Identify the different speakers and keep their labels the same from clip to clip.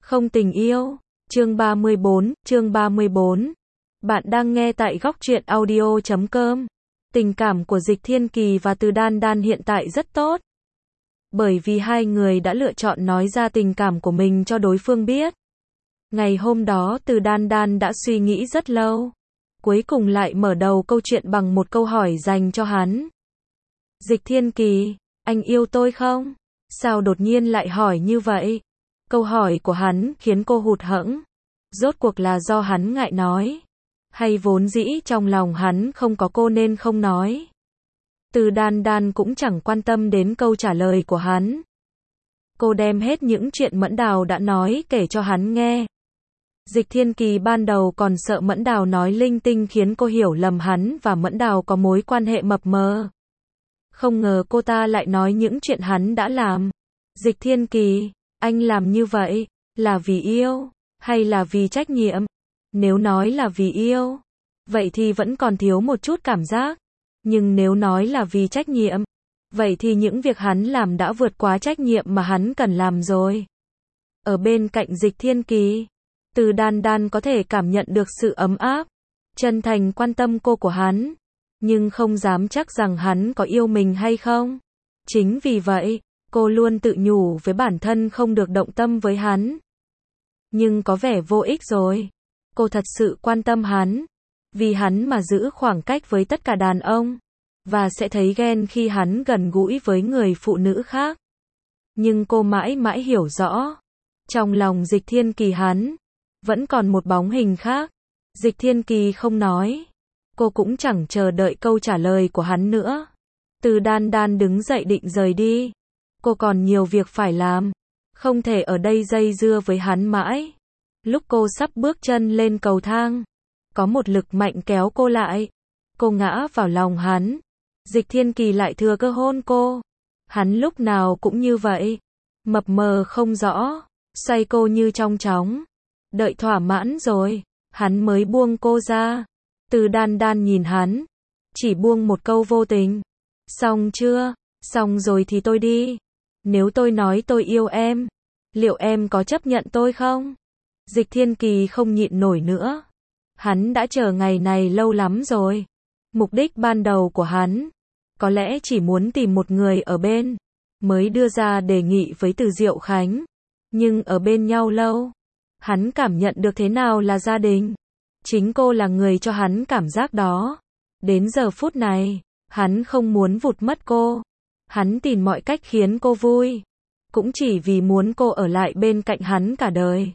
Speaker 1: Không tình yêu. Chương 34. Bạn đang nghe tại góc truyện audio.com. Tình cảm của Dịch Thiên Kỳ và Từ Đan Đan hiện tại rất tốt. Bởi vì hai người đã lựa chọn nói ra tình cảm của mình cho đối phương biết. Ngày hôm đó Từ Đan Đan đã suy nghĩ rất lâu. Cuối cùng lại mở đầu câu chuyện bằng một câu hỏi dành cho hắn. Dịch Thiên Kỳ, anh yêu tôi không? Sao đột nhiên lại hỏi như vậy? Câu hỏi của hắn khiến cô hụt hẫng. Rốt cuộc là do hắn ngại nói, hay vốn dĩ trong lòng hắn không có cô nên không nói? Từ Đan Đan cũng chẳng quan tâm đến câu trả lời của hắn. Cô đem hết những chuyện Mẫn Đào đã nói kể cho hắn nghe. Dịch Thiên Kỳ ban đầu còn sợ Mẫn Đào nói linh tinh khiến cô hiểu lầm hắn và Mẫn Đào có mối quan hệ mập mờ. Không ngờ cô ta lại nói những chuyện hắn đã làm. Dịch Thiên Kỳ, anh làm như vậy, là vì yêu, hay là vì trách nhiệm? Nếu nói là vì yêu, vậy thì vẫn còn thiếu một chút cảm giác. Nhưng nếu nói là vì trách nhiệm, vậy thì những việc hắn làm đã vượt quá trách nhiệm mà hắn cần làm rồi. Ở bên cạnh Dịch Thiên Kỳ, Từ Đan Đan có thể cảm nhận được sự ấm áp, chân thành quan tâm cô của hắn, nhưng không dám chắc rằng hắn có yêu mình hay không. Chính vì vậy, cô luôn tự nhủ với bản thân không được động tâm với hắn. Nhưng có vẻ vô ích rồi. Cô thật sự quan tâm hắn, vì hắn mà giữ khoảng cách với tất cả đàn ông, và sẽ thấy ghen khi hắn gần gũi với người phụ nữ khác. Nhưng cô mãi mãi hiểu rõ, trong lòng Dịch Thiên Kỳ hắn vẫn còn một bóng hình khác. Dịch Thiên Kỳ không nói, cô cũng chẳng chờ đợi câu trả lời của hắn nữa. Từ Đan Đan đứng dậy định rời đi. Cô còn nhiều việc phải làm, không thể ở đây dây dưa với hắn mãi. Lúc cô sắp bước chân lên cầu thang, có một lực mạnh kéo cô lại. Cô ngã vào lòng hắn. Dịch Thiên Kỳ lại thừa cơ hôn cô. Hắn lúc nào cũng như vậy, mập mờ không rõ, xoay cô như trong chóng. Đợi thỏa mãn rồi, hắn mới buông cô ra. Từ Đan Đan nhìn hắn, chỉ buông một câu vô tình. Xong chưa? Xong rồi thì tôi đi. Nếu tôi nói tôi yêu em, liệu em có chấp nhận tôi không? Dịch Thiên Kỳ không nhịn nổi nữa. Hắn đã chờ ngày này lâu lắm rồi. Mục đích ban đầu của hắn có lẽ chỉ muốn tìm một người ở bên, mới đưa ra đề nghị với Từ Diệu Khánh. Nhưng ở bên nhau lâu, hắn cảm nhận được thế nào là gia đình. Chính cô là người cho hắn cảm giác đó. Đến giờ phút này, hắn không muốn vụt mất cô. Hắn tìm mọi cách khiến cô vui, cũng chỉ vì muốn cô ở lại bên cạnh hắn cả đời.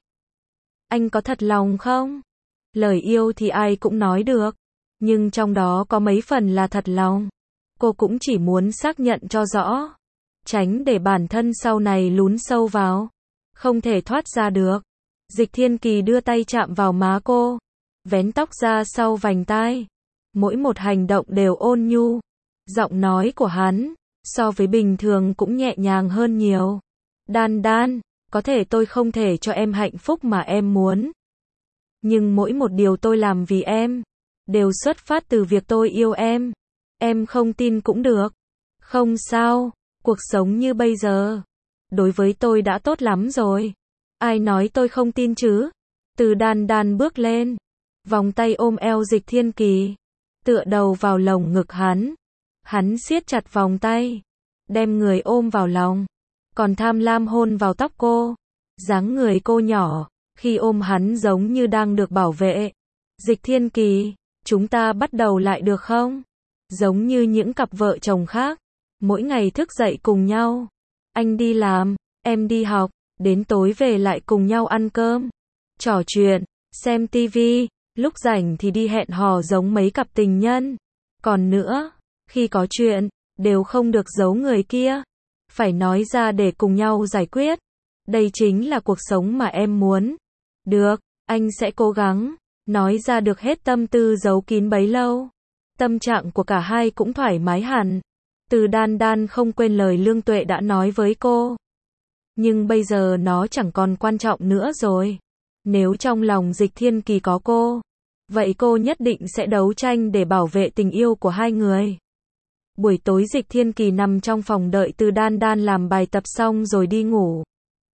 Speaker 1: Anh có thật lòng không? Lời yêu thì ai cũng nói được, nhưng trong đó có mấy phần là thật lòng. Cô cũng chỉ muốn xác nhận cho rõ, tránh để bản thân sau này lún sâu vào, không thể thoát ra được. Dịch Thiên Kỳ đưa tay chạm vào má cô, vén tóc ra sau vành tai. Mỗi một hành động đều ôn nhu. Giọng nói của hắn so với bình thường cũng nhẹ nhàng hơn nhiều. Đan Đan, có thể tôi không thể cho em hạnh phúc mà em muốn. Nhưng mỗi một điều tôi làm vì em, đều xuất phát từ việc tôi yêu em. Em không tin cũng được. Không sao, cuộc sống như bây giờ, đối với tôi đã tốt lắm rồi. Ai nói tôi không tin chứ? Từ Đan Đan bước lên, vòng tay ôm eo Dịch Thiên Kỳ, tựa đầu vào lồng ngực hắn. Hắn siết chặt vòng tay, đem người ôm vào lòng, còn tham lam hôn vào tóc cô. Dáng người cô nhỏ, khi ôm hắn giống như đang được bảo vệ. Dịch Thiên Kỳ, chúng ta bắt đầu lại được không? Giống như những cặp vợ chồng khác, mỗi ngày thức dậy cùng nhau. Anh đi làm, em đi học, đến tối về lại cùng nhau ăn cơm, trò chuyện, xem tivi, lúc rảnh thì đi hẹn hò giống mấy cặp tình nhân. Còn nữa, khi có chuyện, đều không được giấu người kia, phải nói ra để cùng nhau giải quyết. Đây chính là cuộc sống mà em muốn. Được, anh sẽ cố gắng nói ra được hết tâm tư giấu kín bấy lâu. Tâm trạng của cả hai cũng thoải mái hẳn. Từ Đan Đan không quên lời Lương Tuệ đã nói với cô. Nhưng bây giờ nó chẳng còn quan trọng nữa rồi. Nếu trong lòng Dịch Thiên Kỳ có cô, vậy cô nhất định sẽ đấu tranh để bảo vệ tình yêu của hai người. Buổi tối Dịch Thiên Kỳ nằm trong phòng đợi Từ Đan Đan làm bài tập xong rồi đi ngủ.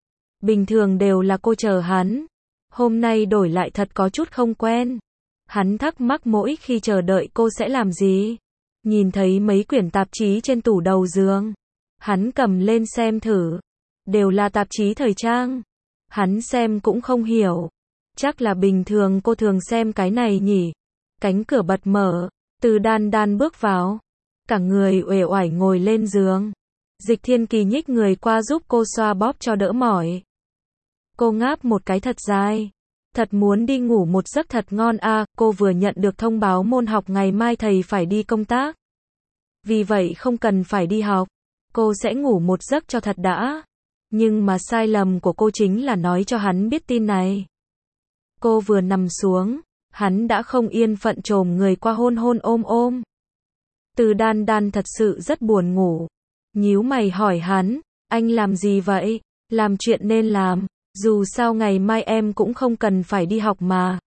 Speaker 1: Bình thường đều là cô chờ hắn. Hôm nay đổi lại thật có chút không quen. Hắn thắc mắc mỗi khi chờ đợi cô sẽ làm gì. Nhìn thấy mấy quyển tạp chí trên tủ đầu giường. Hắn cầm lên xem thử. Đều là tạp chí thời trang. Hắn xem cũng không hiểu. Chắc là bình thường cô thường xem cái này nhỉ. Cánh cửa bật mở. Từ Đan Đan bước vào. Cả người uể oải ngồi lên giường. Dịch Thiên Kỳ nhích người qua giúp cô xoa bóp cho đỡ mỏi. Cô ngáp một cái thật dài. Thật muốn đi ngủ một giấc thật ngon à, cô vừa nhận được thông báo môn học ngày mai thầy phải đi công tác. Vì vậy không cần phải đi học. Cô sẽ ngủ một giấc cho thật đã. Nhưng mà sai lầm của cô chính là nói cho hắn biết tin này. Cô vừa nằm xuống, hắn đã không yên phận chồm người qua hôn hôn ôm ôm. Từ Đan Đan thật sự rất buồn ngủ. Nhíu mày hỏi hắn, anh làm gì vậy? Làm chuyện nên làm, dù sao ngày mai em cũng không cần phải đi học mà.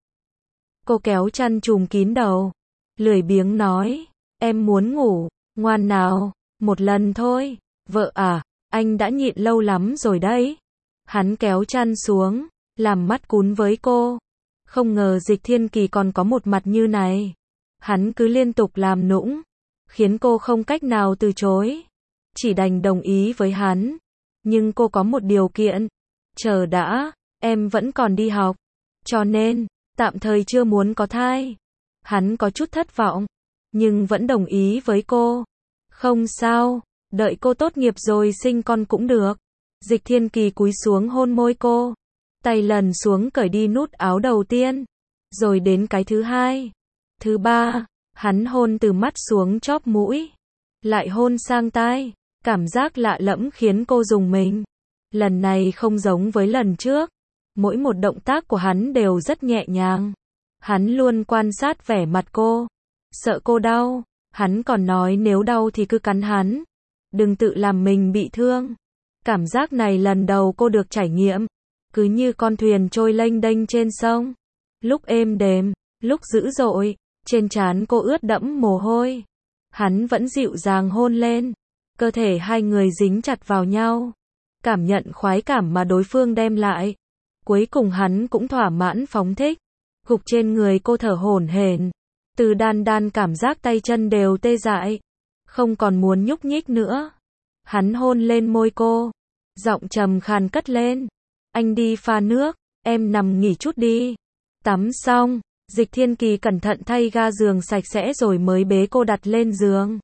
Speaker 1: Cô kéo chăn trùm kín đầu, lười biếng nói, em muốn ngủ, ngoan nào, một lần thôi. Vợ à, anh đã nhịn lâu lắm rồi đấy. Hắn kéo chăn xuống, làm mắt cún với cô. Không ngờ Dịch Thiên Kỳ còn có một mặt như này. Hắn cứ liên tục làm nũng, khiến cô không cách nào từ chối. Chỉ đành đồng ý với hắn. Nhưng cô có một điều kiện. Chờ đã, em vẫn còn đi học. Cho nên, tạm thời chưa muốn có thai. Hắn có chút thất vọng, nhưng vẫn đồng ý với cô. Không sao, đợi cô tốt nghiệp rồi sinh con cũng được. Dịch Thiên Kỳ cúi xuống hôn môi cô. Tay lần xuống cởi đi nút áo đầu tiên. Rồi đến cái thứ hai. Thứ ba, hắn hôn từ mắt xuống chóp mũi. Lại hôn sang tai. Cảm giác lạ lẫm khiến cô rùng mình. Lần này không giống với lần trước. Mỗi một động tác của hắn đều rất nhẹ nhàng. Hắn luôn quan sát vẻ mặt cô. Sợ cô đau. Hắn còn nói nếu đau thì cứ cắn hắn. Đừng tự làm mình bị thương. Cảm giác này lần đầu cô được trải nghiệm. Cứ như con thuyền trôi lênh đênh trên sông. Lúc êm đềm, lúc dữ dội. Trên trán cô ướt đẫm mồ hôi. Hắn vẫn dịu dàng hôn lên. Cơ thể hai người dính chặt vào nhau. Cảm nhận khoái cảm mà đối phương đem lại. Cuối cùng hắn cũng thỏa mãn phóng thích. Gục trên người cô thở hổn hển. Từ Đan Đan cảm giác tay chân đều tê dại. Không còn muốn nhúc nhích nữa. Hắn hôn lên môi cô. Giọng trầm khàn cất lên. Anh đi pha nước, em nằm nghỉ chút đi. Tắm xong, Dịch Thiên Kỳ cẩn thận thay ga giường sạch sẽ rồi mới bế cô đặt lên giường.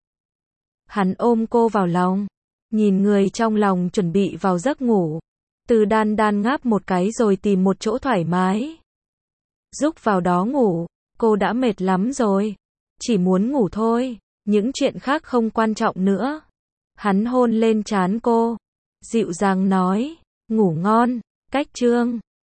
Speaker 1: Hắn ôm cô vào lòng. Nhìn người trong lòng chuẩn bị vào giấc ngủ. Từ Đan Đan ngáp một cái rồi tìm một chỗ thoải mái. Rúc vào đó ngủ. Cô đã mệt lắm rồi. Chỉ muốn ngủ thôi. Những chuyện khác không quan trọng nữa. Hắn hôn lên trán cô. Dịu dàng nói. Ngủ ngon. Cách chương